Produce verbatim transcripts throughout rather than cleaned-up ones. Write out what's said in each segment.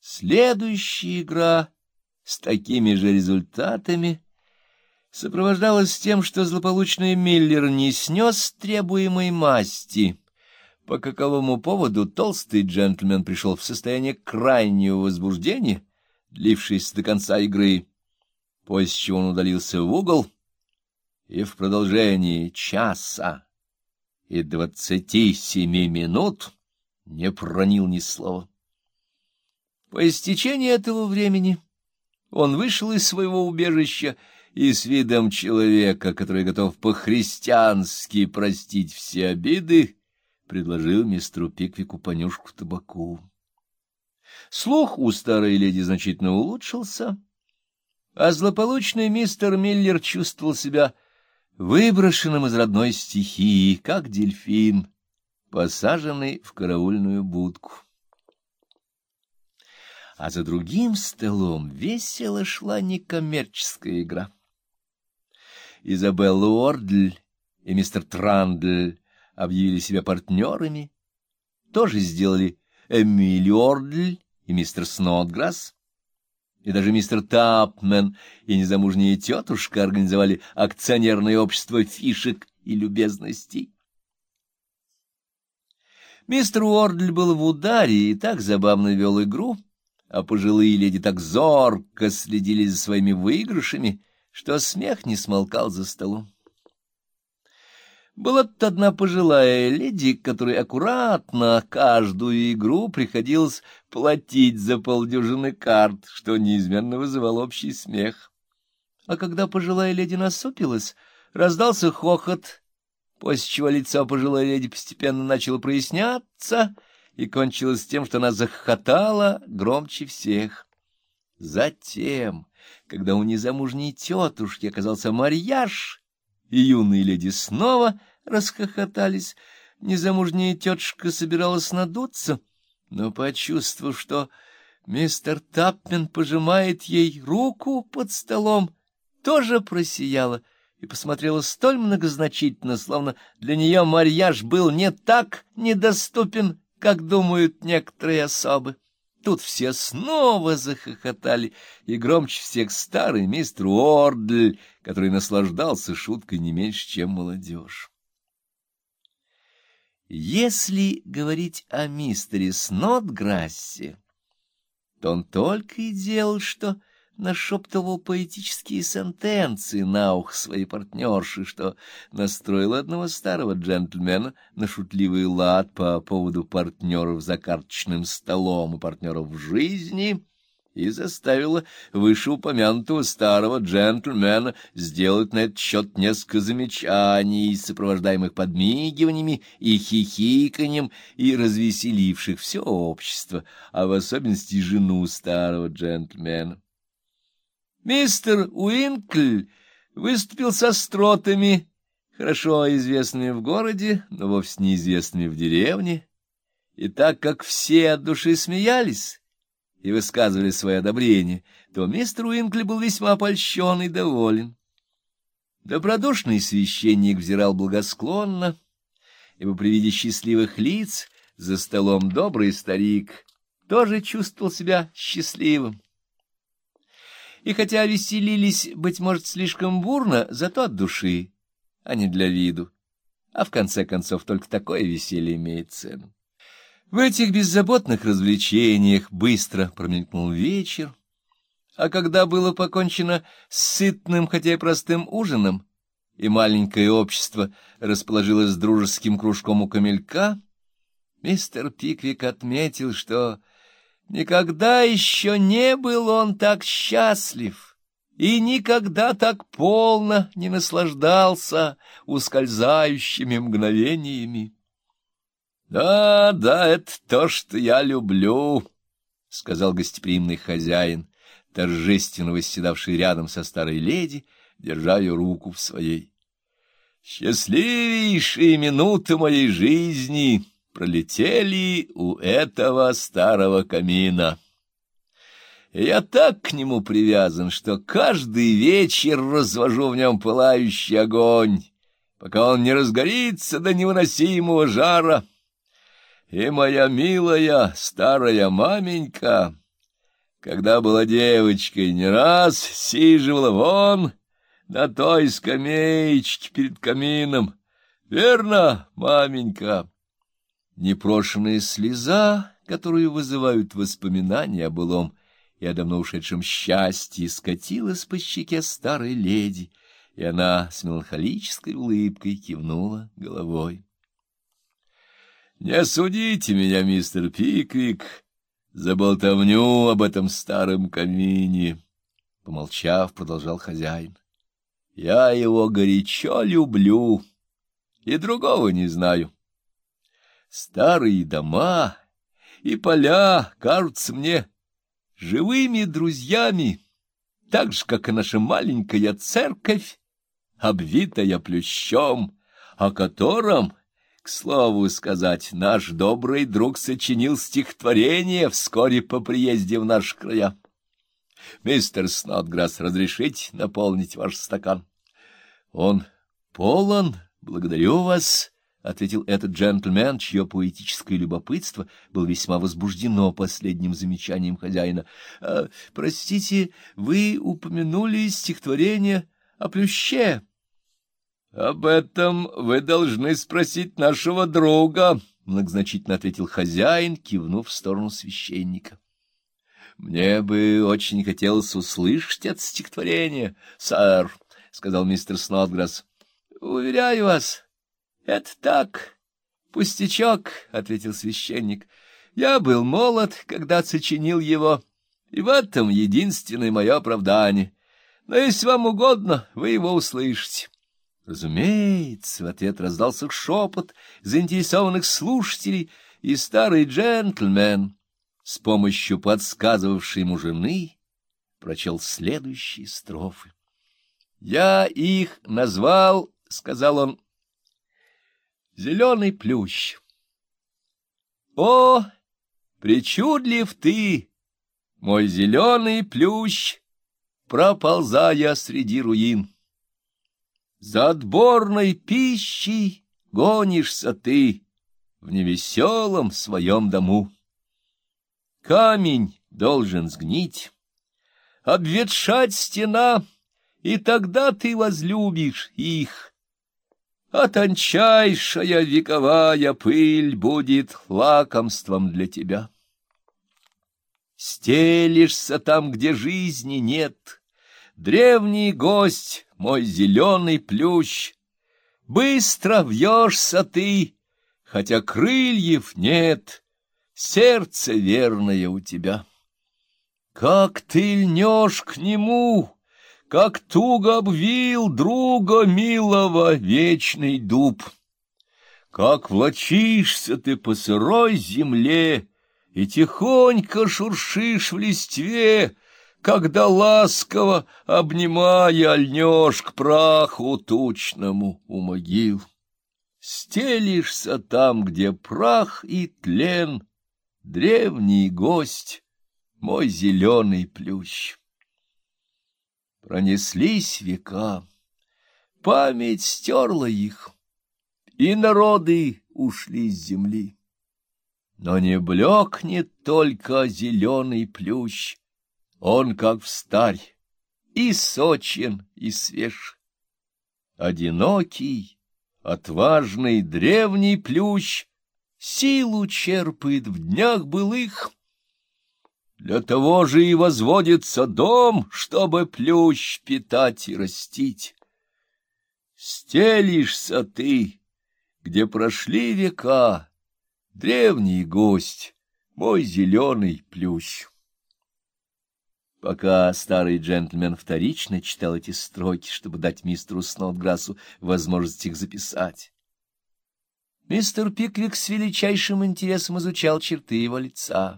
Следующая игра с такими же результатами сопровождалась тем, что злополучный Миллер не снес требуемой масти, по каковому поводу толстый джентльмен пришел в состояние крайнего возбуждения, длившееся до конца игры, после чего он удалился в угол и в продолжении часа и двадцати семи минут не проронил ни слова. По истечении этого времени он вышел из своего убежища и с видом человека, который готов по-христиански простить все обиды, предложил мистеру Пиквику понюшку табаку. Слух у старой леди значительно улучшился, а злополучный мистер Миллер чувствовал себя выброшенным из родной стихии, как дельфин, посаженный в караульную будку. А за другим столом весело шла некоммерческая игра. Изабелла Уордль и мистер Трандль объявили себя партнерами, тоже сделали Эмили Уордль и мистер Снодграсс, и даже мистер Тапмен и незамужняя тетушка организовали акционерное общество фишек и любезностей. Мистер Уордль был в ударе и так забавно вел игру, а пожилые леди так зорко следили за своими выигрышами, что смех не смолкал за столом. Была тут одна пожилая леди, которой аккуратно каждую игру приходилось платить за полдюжины карт, что неизменно вызывало общий смех. А когда пожилая леди насупилась, раздался хохот, после чего лицо пожилой леди постепенно начало проясняться и кончилось тем, что она захохотала громче всех. Затем, когда у незамужней тетушки оказался марьяж, и юные леди снова расхохотались, незамужняя тетушка собиралась надуться, но, почувствовав, что мистер Тапмен пожимает ей руку под столом, тоже просияла и посмотрела столь многозначительно, словно для нее марьяж был не так недоступен, как думают некоторые особы. Тут все снова захохотали, и громче всех старый мистер Уордль, который наслаждался шуткой не меньше, чем молодежь. Если говорить о мистере Снодграссе, то он только и делал, что нашептывал поэтические сентенции на ухо своей партнерши, что настроило одного старого джентльмена на шутливый лад по поводу партнеров за карточным столом и партнеров в жизни, и заставило вышеупомянутого старого джентльмена сделать на этот счет несколько замечаний, сопровождаемых подмигиваниями и хихиканьем, и развеселивших все общество, а в особенности жену старого джентльмена. Мистер Уинкль выступил с остротами, хорошо известными в городе, но вовсе неизвестными в деревне, и так как все от души смеялись и высказывали свое одобрение, то мистер Уинкль был весьма опольщен и доволен. Добродушный священник взирал благосклонно, ибо при виде счастливых лиц за столом добрый старик тоже чувствовал себя счастливым. И хотя веселились, быть может, слишком бурно, зато от души, а не для виду. А в конце концов только такое веселье имеет цену. В этих беззаботных развлечениях быстро промелькнул вечер, а когда было покончено с сытным, хотя и простым ужином, и маленькое общество расположилось с дружеским кружком у камелька, мистер Пиквик отметил, что никогда еще не был он так счастлив и никогда так полно не наслаждался ускользающими мгновениями. — Да, да, это то, что я люблю, — сказал гостеприимный хозяин, торжественно восседавший рядом со старой леди, держа ее руку в своей. — Счастливейшие минуты моей жизни пролетели у этого старого камина. Я так к нему привязан, что каждый вечер развожу в нем пылающий огонь, пока он не разгорится до невыносимого жара. И моя милая старая маменька когда была девочкой, не раз сиживала вон на той скамеечке перед камином. Верно, маменька?» Непрошенная слеза, которую вызывают воспоминания о былом и о давно ушедшем счастье, скатилась по щеке старой леди, и она с меланхолической улыбкой кивнула головой. «Не судите меня, мистер Пиквик, за болтовню об этом старом камине», — помолчав, продолжал хозяин. «Я его горячо люблю и другого не знаю. Старые дома и поля кажутся мне живыми друзьями, так же, как и наша маленькая церковь, обвитая плющом, о котором, к слову сказать, наш добрый друг сочинил стихотворение вскоре по приезде в наши края. Мистер Снотграсс, разрешите наполнить ваш стакан?» «Он полон, благодарю вас», — ответил этот джентльмен, чье поэтическое любопытство было весьма возбуждено последним замечанием хозяина. «А, простите, вы упомянули стихотворение о плюще?» «Об этом вы должны спросить нашего друга», — многозначительно ответил хозяин, кивнув в сторону священника. «Мне бы очень хотелось услышать это стихотворение, сэр», — сказал мистер Снотграсс. «Уверяю вас, это так, пустячок», — ответил священник. «Я был молод, когда сочинил его, и в этом единственное мое оправдание. Но если вам угодно, вы его услышите». Разумеется, в ответ раздался шепот заинтересованных слушателей, и старый джентльмен, с помощью подсказывавшей ему жены, прочел следующие строфы. «Я их назвал, — сказал он, — зеленый плющ. О, причудлив ты, мой зеленый плющ, проползая среди руин! За отборной пищей гонишься ты в невеселом своем дому. Камень должен сгнить, обветшать стена, и тогда ты возлюбишь их. А тончайшая вековая пыль будет лакомством для тебя. Стелишься там, где жизни нет, древний гость, мой зеленый плющ. Быстро вьешься ты, хотя крыльев нет, сердце верное у тебя. Как ты льнешь к нему, как туго обвил друга милого вечный дуб! Как влачишься ты по сырой земле и тихонько шуршишь в листве, когда ласково, обнимая, льнешь к праху тучному у могил. Стелишься там, где прах и тлен, древний гость, мой зеленый плющ. Пронеслись века, память стерла их, и народы ушли с земли. Но не блекнет только зеленый плющ, он как встарь, и сочен, и свеж. Одинокий, отважный древний плющ силу черпает в днях былых. Для того же и возводится дом, чтобы плющ питать и растить. Стелишься ты, где прошли века, древний гость, мой зеленый плющ. Пока старый джентльмен вторично читал эти строки, чтобы дать мистеру Снотграссу возможность их записать, мистер Пиквик с величайшим интересом изучал черты его лица.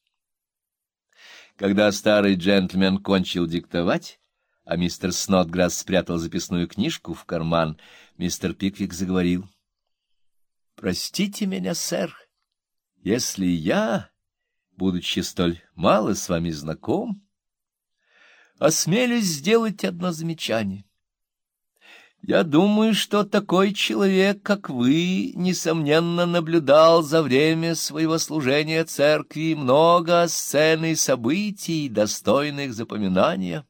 Когда старый джентльмен кончил диктовать, а мистер Снотграсс спрятал записную книжку в карман, мистер Пиквик заговорил. — Простите меня, сэр, если я, будучи столь мало с вами знаком, осмелюсь сделать одно замечание. Я думаю, что такой человек, как вы, несомненно, наблюдал за время своего служения церкви много сцен и событий, достойных запоминания.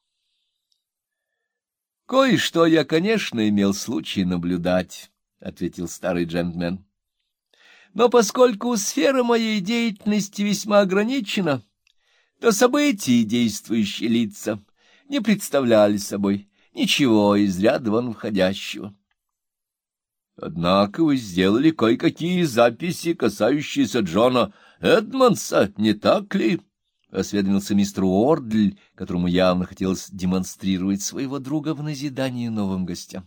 Кое-что я, конечно, имел случай наблюдать, — ответил старый джентльмен. Но поскольку сфера моей деятельности весьма ограничена, то события и действующие лица не представляли собой ничего из ряда вон входящего. Однако вы сделали кое-какие записи, касающиеся Джона Эдмонса, не так ли? — осведомился мистер Уордль, которому явно хотелось демонстрировать своего друга в назидании новым гостям.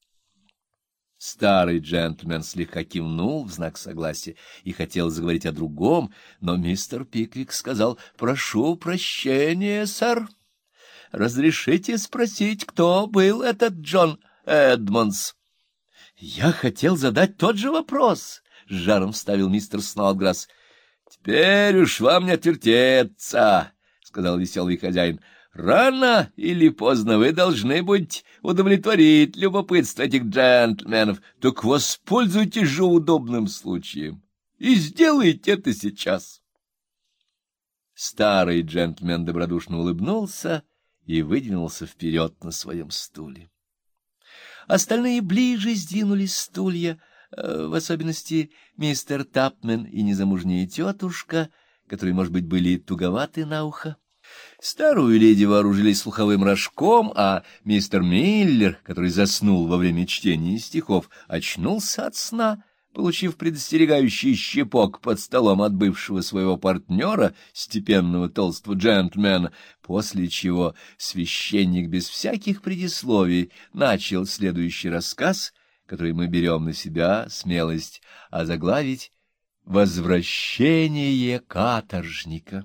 Старый джентльмен слегка кивнул в знак согласия и хотел заговорить о другом, но мистер Пиквик сказал: «Прошу прощения, сэр. Разрешите спросить, кто был этот Джон Эдмонс?» «Я хотел задать тот же вопрос», — с жаром вставил мистер Снодграсс. «Теперь уж вам не отвертеться», — сказал веселый хозяин. «Рано или поздно вы должны будете удовлетворить любопытство этих джентльменов, так воспользуйтесь же удобным случаем и сделайте это сейчас». Старый джентльмен добродушно улыбнулся и выдвинулся вперед на своем стуле. Остальные ближе сдвинули стулья, в особенности мистер Тапмен и незамужняя тетушка, которые, может быть, были туговаты на ухо. Старую леди вооружились слуховым рожком, а мистер Миллер, который заснул во время чтения стихов, очнулся от сна, получив предостерегающий щепок под столом от бывшего своего партнера, степенного толстого джентльмена, после чего священник без всяких предисловий начал следующий рассказ, который мы берем на себя смелость озаглавить «Возвращение каторжника».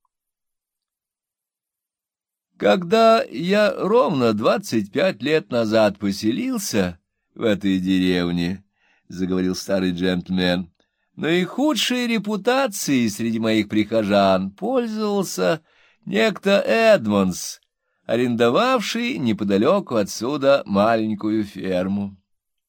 Когда я ровно двадцать пять лет назад поселился в этой деревне, — заговорил старый джентльмен, — наихудшей репутацией среди моих прихожан пользовался некто Эдмонс, арендовавший неподалеку отсюда маленькую ферму.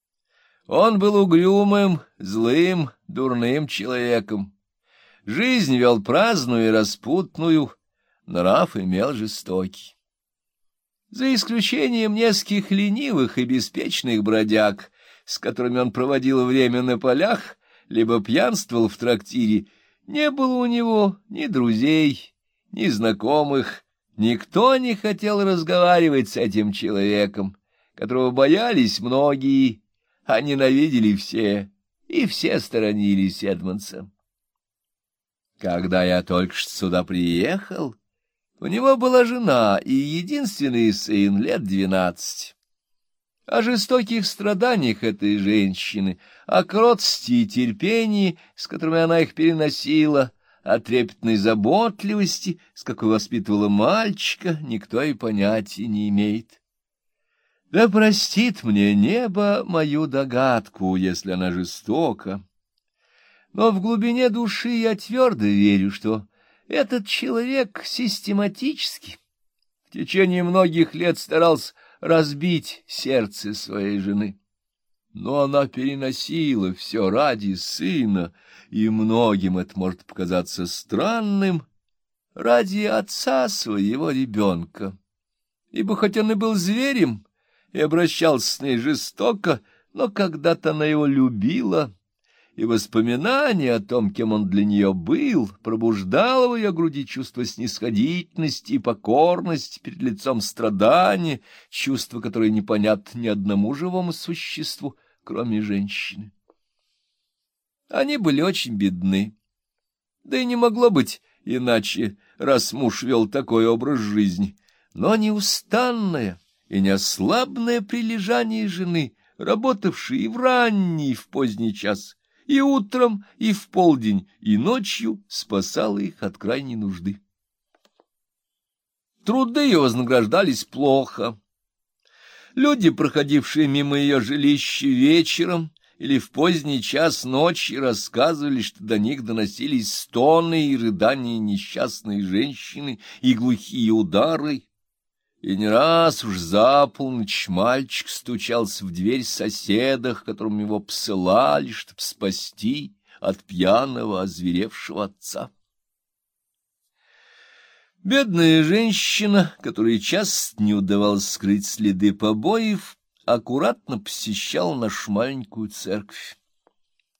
Он был угрюмым, злым, дурным человеком. Жизнь вел праздную и распутную, нрав имел жестокий. За исключением нескольких ленивых и беспечных бродяг, с которыми он проводил время на полях, либо пьянствовал в трактире, не было у него ни друзей, ни знакомых, никто не хотел разговаривать с этим человеком, которого боялись многие, а ненавидели все, и все сторонились Эдмонса. Когда я только что сюда приехал, у него была жена и единственный сын лет двенадцати. О жестоких страданиях этой женщины, о кротости и терпении, с которыми она их переносила, о трепетной заботливости, с какой воспитывала мальчика, никто и понятия не имеет. Да простит мне небо мою догадку, если она жестока. Но в глубине души я твердо верю, что этот человек систематически в течение многих лет старался разбить сердце своей жены. Но она переносила все ради сына, и многим это может показаться странным, ради отца своего ребенка. Ибо хоть он и был зверем и обращался с ней жестоко, но когда-то она его любила, и воспоминание о том, кем он для нее был, пробуждало в ее груди чувство снисходительности и покорности перед лицом страдания, чувство, которое непонятно ни одному живому существу, кроме женщины. Они были очень бедны, да и не могло быть иначе, раз муж вел такой образ жизни, но неустанное и неослабное прилежание жены, работавшей и в ранний, и в поздний час, и утром, и в полдень, и ночью спасала их от крайней нужды. Труды ее вознаграждались плохо. Люди, проходившие мимо ее жилища вечером или в поздний час ночи, рассказывали, что до них доносились стоны и рыдания несчастной женщины и глухие удары, И не раз уж за полночь мальчик стучался в дверь соседах, которым его посылали, чтобы спасти от пьяного, озверевшего отца. Бедная женщина, которой часто не удавалось скрыть следы побоев, аккуратно посещала нашу маленькую церковь.